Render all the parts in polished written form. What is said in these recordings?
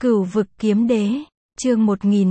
Cửu vực kiếm đế, chương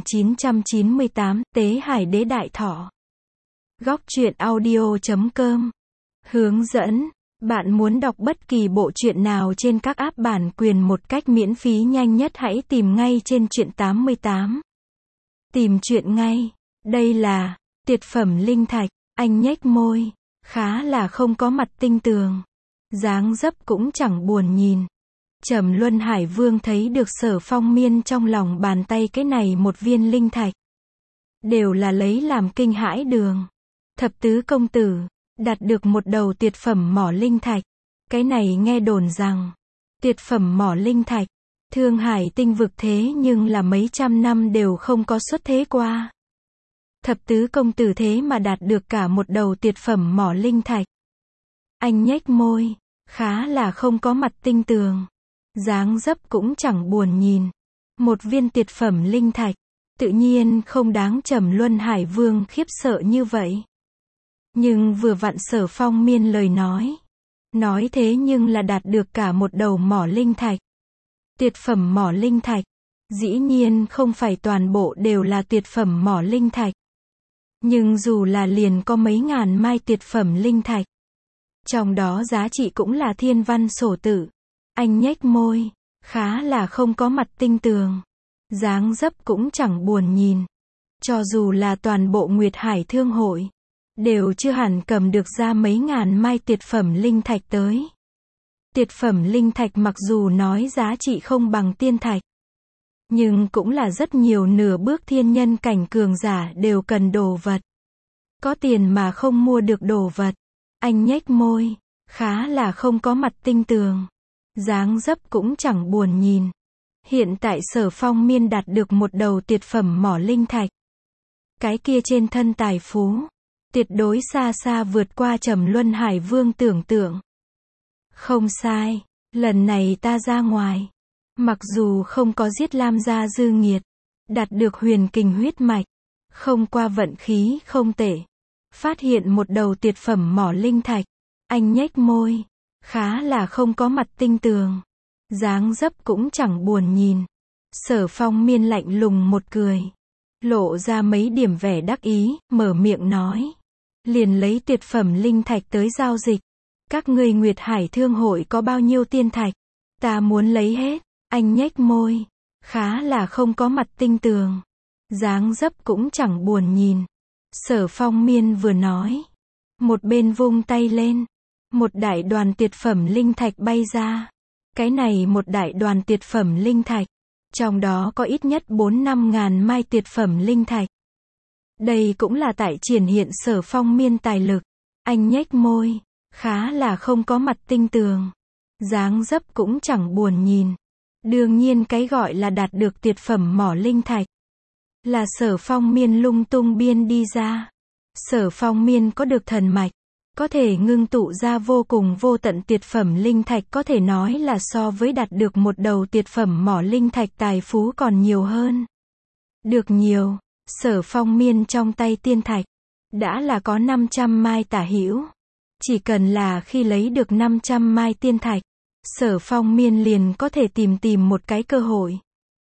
1998, Tế Hải đế đại thọ. Góc truyện audio.com. Hướng dẫn, bạn muốn đọc bất kỳ bộ truyện nào trên các app bản quyền một cách miễn phí nhanh nhất hãy tìm ngay trên truyện 88. Tìm truyện ngay. Đây là tuyệt phẩm linh thạch. Anh nhếch môi, khá là không có mặt tinh tường. Dáng dấp cũng chẳng buồn nhìn. Trầm Luân Hải Vương thấy được Sở Phong Miên trong lòng bàn tay cái này một viên linh thạch. Đều là lấy làm kinh hãi đường. Thập tứ công tử, đạt được một đầu tuyệt phẩm mỏ linh thạch. Cái này nghe đồn rằng, tuyệt phẩm mỏ linh thạch, Thương Hải tinh vực thế nhưng là mấy trăm năm đều không có xuất thế qua. Thập tứ công tử thế mà đạt được cả một đầu tuyệt phẩm mỏ linh thạch. Anh nhếch môi, khá là không có mặt tinh tường. Dáng dấp cũng chẳng buồn nhìn. Một viên tuyệt phẩm linh thạch, tự nhiên không đáng Trầm Luân Hải Vương khiếp sợ như vậy. Nhưng vừa vặn Sở Phong Miên lời nói thế nhưng là đạt được cả một đầu mỏ linh thạch. Tuyệt phẩm mỏ linh thạch, dĩ nhiên không phải toàn bộ đều là tuyệt phẩm mỏ linh thạch. Nhưng dù là liền có mấy ngàn mai tuyệt phẩm linh thạch, trong đó giá trị cũng là thiên văn sổ tự. Anh nhếch môi, khá là không có mặt tinh tường. Dáng dấp cũng chẳng buồn nhìn. Cho dù là toàn bộ Nguyệt Hải Thương Hội, đều chưa hẳn cầm được ra mấy ngàn mai tuyệt phẩm linh thạch tới. Tuyệt phẩm linh thạch mặc dù nói giá trị không bằng tiên thạch, nhưng cũng là rất nhiều nửa bước thiên nhân cảnh cường giả đều cần đồ vật. Có tiền mà không mua được đồ vật. Anh nhếch môi, khá là không có mặt tinh tường. Dáng dấp cũng chẳng buồn nhìn. Hiện tại Sở Phong Miên đạt được một đầu tuyệt phẩm mỏ linh thạch. Cái kia trên thân tài phú, tuyệt đối xa xa vượt qua Trầm Luân Hải Vương tưởng tượng. Không sai, lần này ta ra ngoài, mặc dù không có giết Lam gia dư nghiệt, đạt được huyền kình huyết mạch, không qua vận khí không tệ, phát hiện một đầu tuyệt phẩm mỏ linh thạch. Anh nhếch môi, khá là không có mặt tinh tường. Dáng dấp cũng chẳng buồn nhìn. Sở Phong Miên lạnh lùng một cười, lộ ra mấy điểm vẻ đắc ý, mở miệng nói. Liền lấy tuyệt phẩm linh thạch tới giao dịch. Các ngươi Nguyệt Hải Thương Hội có bao nhiêu tiên thạch? Ta muốn lấy hết. Anh nhếch môi, khá là không có mặt tinh tường. Dáng dấp cũng chẳng buồn nhìn. Sở Phong Miên vừa nói, một bên vung tay lên, một đại đoàn tuyệt phẩm linh thạch bay ra. Cái này một đại đoàn tuyệt phẩm linh thạch, trong đó có ít nhất 4-5 ngàn mai tuyệt phẩm linh thạch. Đây cũng là tại triển hiện Sở Phong Miên tài lực. Anh nhếch môi, khá là không có mặt tinh tường. Dáng dấp cũng chẳng buồn nhìn. Đương nhiên cái gọi là đạt được tuyệt phẩm mỏ linh thạch, là Sở Phong Miên lung tung biên đi ra. Sở Phong Miên có được thần mạch, có thể ngưng tụ ra vô cùng vô tận tuyệt phẩm linh thạch, có thể nói là so với đạt được một đầu tuyệt phẩm mỏ linh thạch tài phú còn nhiều hơn. Được nhiều, Sở Phong Miên trong tay tiên thạch, đã là có 500 mai tả hữu. Chỉ cần là khi lấy được 500 mai tiên thạch, Sở Phong Miên liền có thể tìm một cái cơ hội.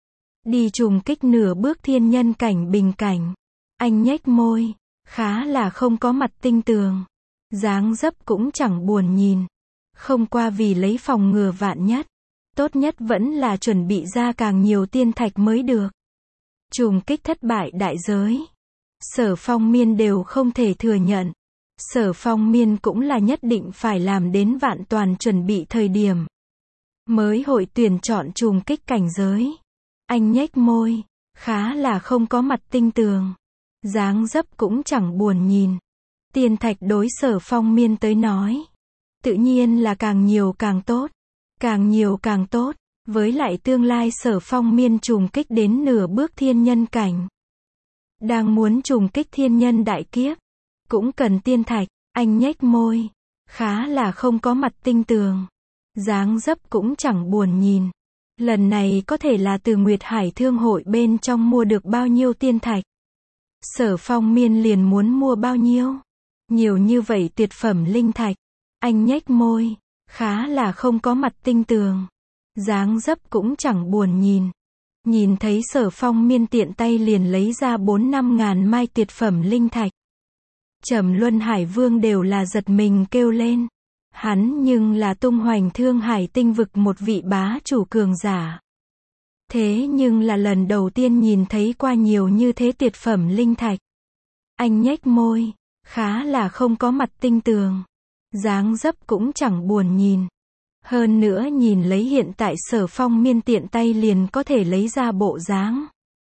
Đi trùng kích nửa bước thiên nhân cảnh bình cảnh. Anh nhếch môi, khá là không có mặt tinh tường. Dáng dấp cũng chẳng buồn nhìn. Không qua vì lấy phòng ngừa vạn nhất, tốt nhất vẫn là chuẩn bị ra càng nhiều tiên thạch mới được. Trùng kích thất bại đại giới, Sở Phong Miên đều không thể thừa nhận. Sở Phong Miên cũng là nhất định phải làm đến vạn toàn chuẩn bị thời điểm, mới hội tuyển chọn trùng kích cảnh giới. Anh nhếch môi, khá là không có mặt tinh tường. Dáng dấp cũng chẳng buồn nhìn. Tiên thạch đối Sở Phong Miên tới nói, tự nhiên là càng nhiều càng tốt. Càng nhiều càng tốt. Với lại tương lai Sở Phong Miên trùng kích đến nửa bước thiên nhân cảnh, đang muốn trùng kích thiên nhân đại kiếp, cũng cần tiên thạch. Anh nhếch môi, khá là không có mặt tinh tường. Dáng dấp cũng chẳng buồn nhìn. Lần này có thể là từ Nguyệt Hải Thương Hội bên trong mua được bao nhiêu tiên thạch, Sở Phong Miên liền muốn mua bao nhiêu. Nhiều như vậy tuyệt phẩm linh thạch. Anh nhếch môi, khá là không có mặt tinh tường. Dáng dấp cũng chẳng buồn nhìn. Nhìn thấy Sở Phong Miên tiện tay liền lấy ra 4-5 ngàn mai tuyệt phẩm linh thạch. Trầm Luân Hải Vương đều là giật mình kêu lên. Hắn nhưng là tung hoành Thương Hải tinh vực một vị bá chủ cường giả. Thế nhưng là lần đầu tiên nhìn thấy qua nhiều như thế tuyệt phẩm linh thạch. Anh nhếch môi, khá là không có mặt tinh tường. Dáng dấp cũng chẳng buồn nhìn. Hơn nữa nhìn lấy hiện tại Sở Phong Miên tiện tay liền có thể lấy ra bộ dáng.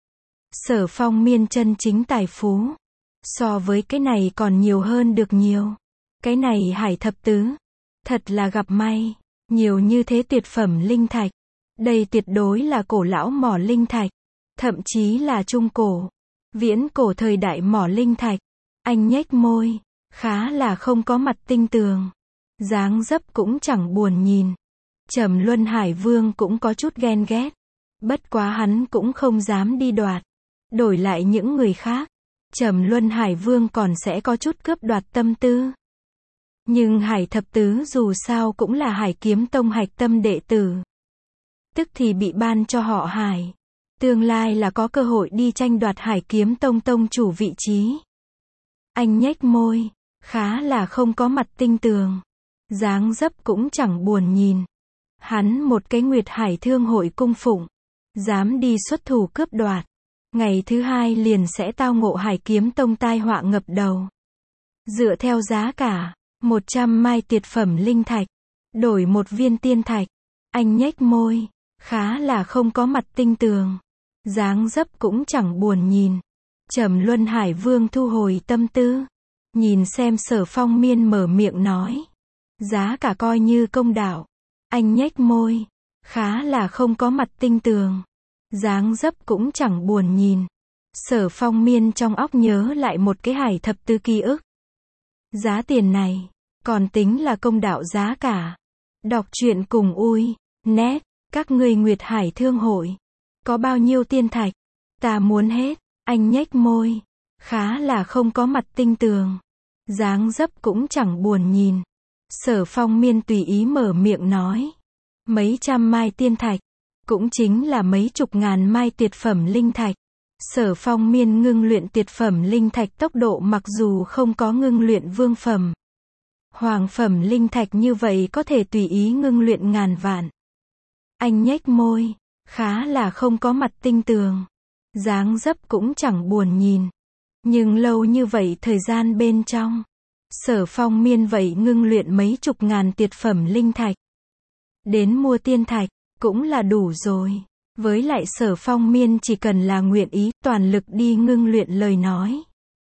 Sở Phong Miên chân chính tài phú. So với cái này còn nhiều hơn được nhiều. Cái này Hải Thập Tứ. Thật là gặp may. Nhiều như thế tuyệt phẩm linh thạch. Đây tuyệt đối là cổ lão mỏ linh thạch. Thậm chí là trung cổ. Viễn cổ thời đại mỏ linh thạch. Anh nhếch môi. Khá là không có mặt tinh tường. Dáng dấp cũng chẳng buồn nhìn. Trầm Luân Hải Vương cũng có chút ghen ghét. Bất quá hắn cũng không dám đi đoạt. Đổi lại những người khác. Trầm Luân Hải Vương còn sẽ có chút cướp đoạt tâm tư. Nhưng Hải Thập Tứ dù sao cũng là Hải Kiếm Tông hạch tâm đệ tử. Tức thì bị ban cho họ Hải. Tương lai là có cơ hội đi tranh đoạt Hải Kiếm Tông tông chủ vị trí. Anh nhếch môi. Khá là không có mặt tinh tường. Dáng dấp cũng chẳng buồn nhìn. Hắn một cái Nguyệt Hải Thương hội cung phụng. Dám đi xuất thủ cướp đoạt. Ngày thứ hai liền sẽ tao ngộ Hải Kiếm Tông tai họa ngập đầu. Dựa theo giá cả 100 mai tuyệt phẩm linh thạch. Đổi một viên tiên thạch. Anh nhếch môi. Khá là không có mặt tinh tường. Dáng dấp cũng chẳng buồn nhìn. Trầm Luân Hải Vương thu hồi tâm tư. Nhìn xem Sở Phong Miên mở miệng nói. Giá cả coi như công đạo. Anh nhếch môi. Khá là không có mặt tinh tường. Dáng dấp cũng chẳng buồn nhìn. Sở Phong Miên trong óc nhớ lại một cái Hải Thập Tứ ký ức. Giá tiền này. Còn tính là công đạo giá cả. Đọc truyện cùng ui. Nét. Các ngươi Nguyệt Hải Thương hội. Có bao nhiêu tiên thạch? Ta muốn hết. Anh nhếch môi. Khá là không có mặt tinh tường. Dáng dấp cũng chẳng buồn nhìn. Sở Phong Miên tùy ý mở miệng nói. Mấy trăm mai tiên thạch. Cũng chính là mấy chục ngàn mai tuyệt phẩm linh thạch. Sở Phong Miên ngưng luyện tuyệt phẩm linh thạch tốc độ mặc dù không có ngưng luyện vương phẩm. Hoàng phẩm linh thạch như vậy có thể tùy ý ngưng luyện ngàn vạn. Anh nhếch môi. Khá là không có mặt tinh tường. Dáng dấp cũng chẳng buồn nhìn. Nhưng lâu như vậy thời gian bên trong. Sở Phong Miên vậy ngưng luyện mấy chục ngàn tuyệt phẩm linh thạch. Đến mua tiên thạch. Cũng là đủ rồi. Với lại Sở Phong Miên chỉ cần là nguyện ý toàn lực đi ngưng luyện lời nói.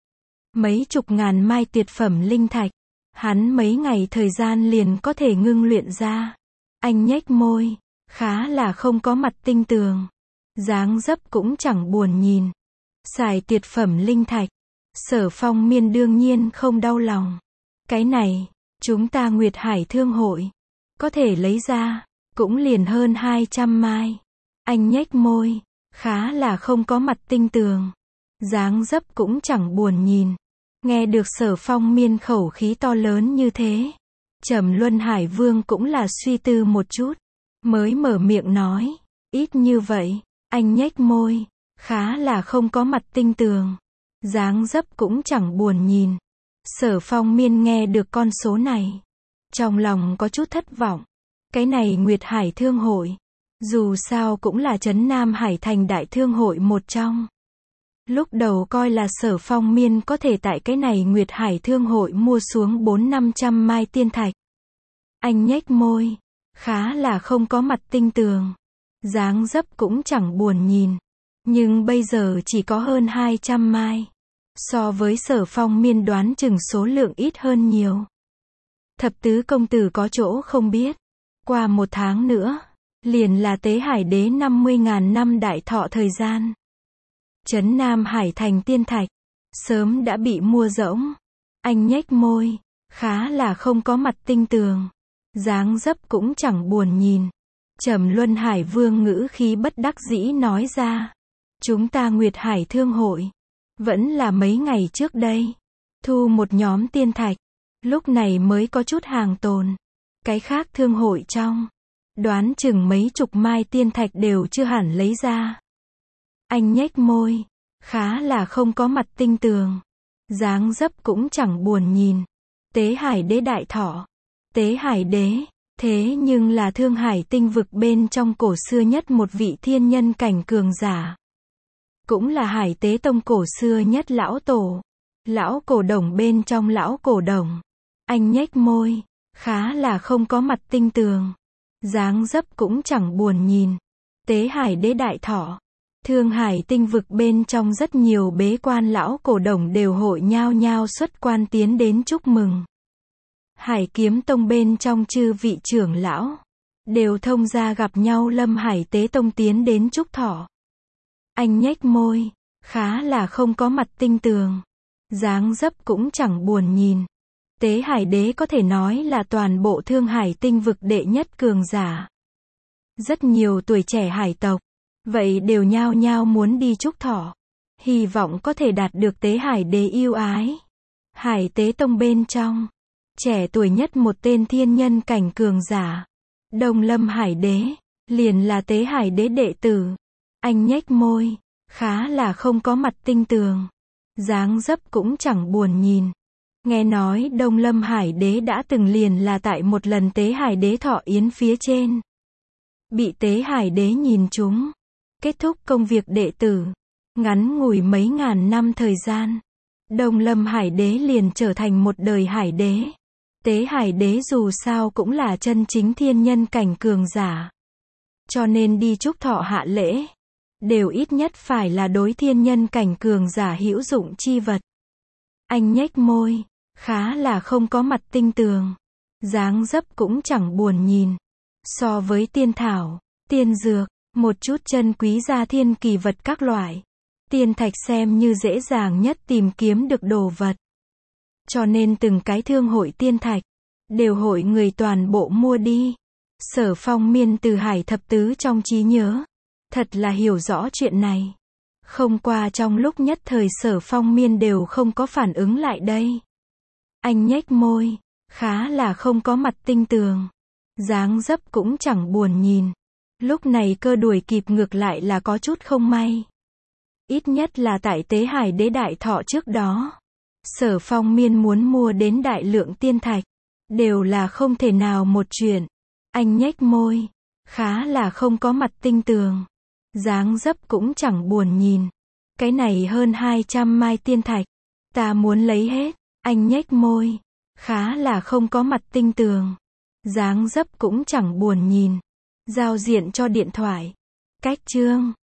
Mấy chục ngàn mai tuyệt phẩm linh thạch. Hắn mấy ngày thời gian liền có thể ngưng luyện ra. Anh nhếch môi. Khá là không có mặt tinh tường. Dáng dấp cũng chẳng buồn nhìn. Xài tuyệt phẩm linh thạch. Sở Phong Miên đương nhiên không đau lòng. Cái này, chúng ta Nguyệt Hải Thương hội. Có thể lấy ra. Cũng liền hơn 200 mai. Anh nhếch môi. Khá là không có mặt tinh tường. Dáng dấp cũng chẳng buồn nhìn. Nghe được Sở Phong Miên khẩu khí to lớn như thế. Trầm Luân Hải Vương cũng là suy tư một chút. Mới mở miệng nói. Ít như vậy. Anh nhếch môi. Khá là không có mặt tinh tường. Dáng dấp cũng chẳng buồn nhìn. Sở Phong Miên nghe được con số này. Trong lòng có chút thất vọng. Cái này Nguyệt Hải Thương hội. Dù sao cũng là trấn Nam Hải thành đại thương hội một trong. Lúc đầu coi là Sở Phong Miên có thể tại cái này Nguyệt Hải Thương hội mua xuống 400-500 mai tiên thạch. Anh nhếch môi. Khá là không có mặt tinh tường. Dáng dấp cũng chẳng buồn nhìn. Nhưng bây giờ chỉ có hơn 200 mai. So với Sở Phong Miên đoán chừng số lượng ít hơn nhiều. Thập tứ công tử có chỗ không biết. Qua một tháng nữa. Liền là Tế Hải Đế 50.000 năm đại thọ thời gian. Trấn Nam Hải thành tiên thạch. Sớm đã bị mua rỗng. Anh nhếch môi. Khá là không có mặt tinh tường. Dáng dấp cũng chẳng buồn nhìn. Trầm Luân Hải Vương ngữ khí bất đắc dĩ nói ra. Chúng ta Nguyệt Hải Thương hội. Vẫn là mấy ngày trước đây. Thu một nhóm tiên thạch. Lúc này mới có chút hàng tồn. Cái khác thương hội trong. Đoán chừng mấy chục mai tiên thạch đều chưa hẳn lấy ra. Anh nhếch môi, khá là không có mặt tinh tường. Dáng dấp cũng chẳng buồn nhìn. Tế Hải Đế đại thọ. Tế Hải Đế, thế nhưng là Thương Hải tinh vực bên trong cổ xưa nhất một vị thiên nhân cảnh cường giả. Cũng là Hải Tế Tông cổ xưa nhất lão tổ. Lão cổ đồng bên trong lão cổ đồng. Anh nhếch môi, khá là không có mặt tinh tường. Dáng dấp cũng chẳng buồn nhìn. Tế Hải Đế đại thọ. Thương Hải tinh vực bên trong rất nhiều bế quan lão cổ đồng đều hội nhao nhao xuất quan tiến đến chúc mừng. Hải Kiếm Tông bên trong chư vị trưởng lão đều thông ra gặp nhau Lâm Hải Tế Tông tiến đến chúc thọ. Anh nhếch môi, khá là không có mặt tinh tường. Dáng dấp cũng chẳng buồn nhìn. Tế Hải Đế có thể nói là toàn bộ Thương Hải tinh vực đệ nhất cường giả. Rất nhiều tuổi trẻ hải tộc, vậy đều nhao nhao muốn đi chúc thọ. Hy vọng có thể đạt được Tế Hải Đế yêu ái. Hải Tế Tông bên trong, trẻ tuổi nhất một tên thiên nhân cảnh cường giả. Đông Lâm Hải Đế, liền là Tế Hải Đế đệ tử. Anh nhếch môi, khá là không có mặt tinh tường. Dáng dấp cũng chẳng buồn nhìn. Nghe nói Đông Lâm Hải Đế đã từng liền là tại một lần Tế Hải Đế thọ yến phía trên. Bị Tế Hải Đế nhìn trúng. Kết thúc công việc đệ tử. Ngắn ngủi mấy ngàn năm thời gian. Đông Lâm Hải Đế liền trở thành một đời Hải Đế. Tế Hải Đế dù sao cũng là chân chính thiên nhân cảnh cường giả. Cho nên đi chúc thọ hạ lễ. Đều ít nhất phải là đối thiên nhân cảnh cường giả hữu dụng chi vật. Anh nhếch môi, khá là không có mặt tinh tường. Dáng dấp cũng chẳng buồn nhìn. So với tiên thảo, tiên dược, một chút chân quý gia thiên kỳ vật các loại. Tiên thạch xem như dễ dàng nhất tìm kiếm được đồ vật. Cho nên từng cái thương hội tiên thạch, đều hội người toàn bộ mua đi. Sở Phong Miên từ Hải Thập Tứ trong trí nhớ. Thật là hiểu rõ chuyện này. Không qua trong lúc nhất thời Sở Phong Miên đều không có phản ứng lại đây. Anh nhếch môi, khá là không có mặt tinh tường. Dáng dấp cũng chẳng buồn nhìn. Lúc này cơ đuổi kịp ngược lại là có chút không may. Ít nhất là tại Tế Hải Đế đại thọ trước đó. Sở Phong Miên muốn mua đến đại lượng tiên thạch. Đều là không thể nào một chuyện. Anh nhếch môi, khá là không có mặt tinh tường. Dáng dấp cũng chẳng buồn nhìn. Cái này hơn 200 mai tiên thạch. Ta muốn lấy hết. Anh nhếch môi, khá là không có mặt tinh tường. Dáng dấp cũng chẳng buồn nhìn. Giao diện cho điện thoại. Cách chương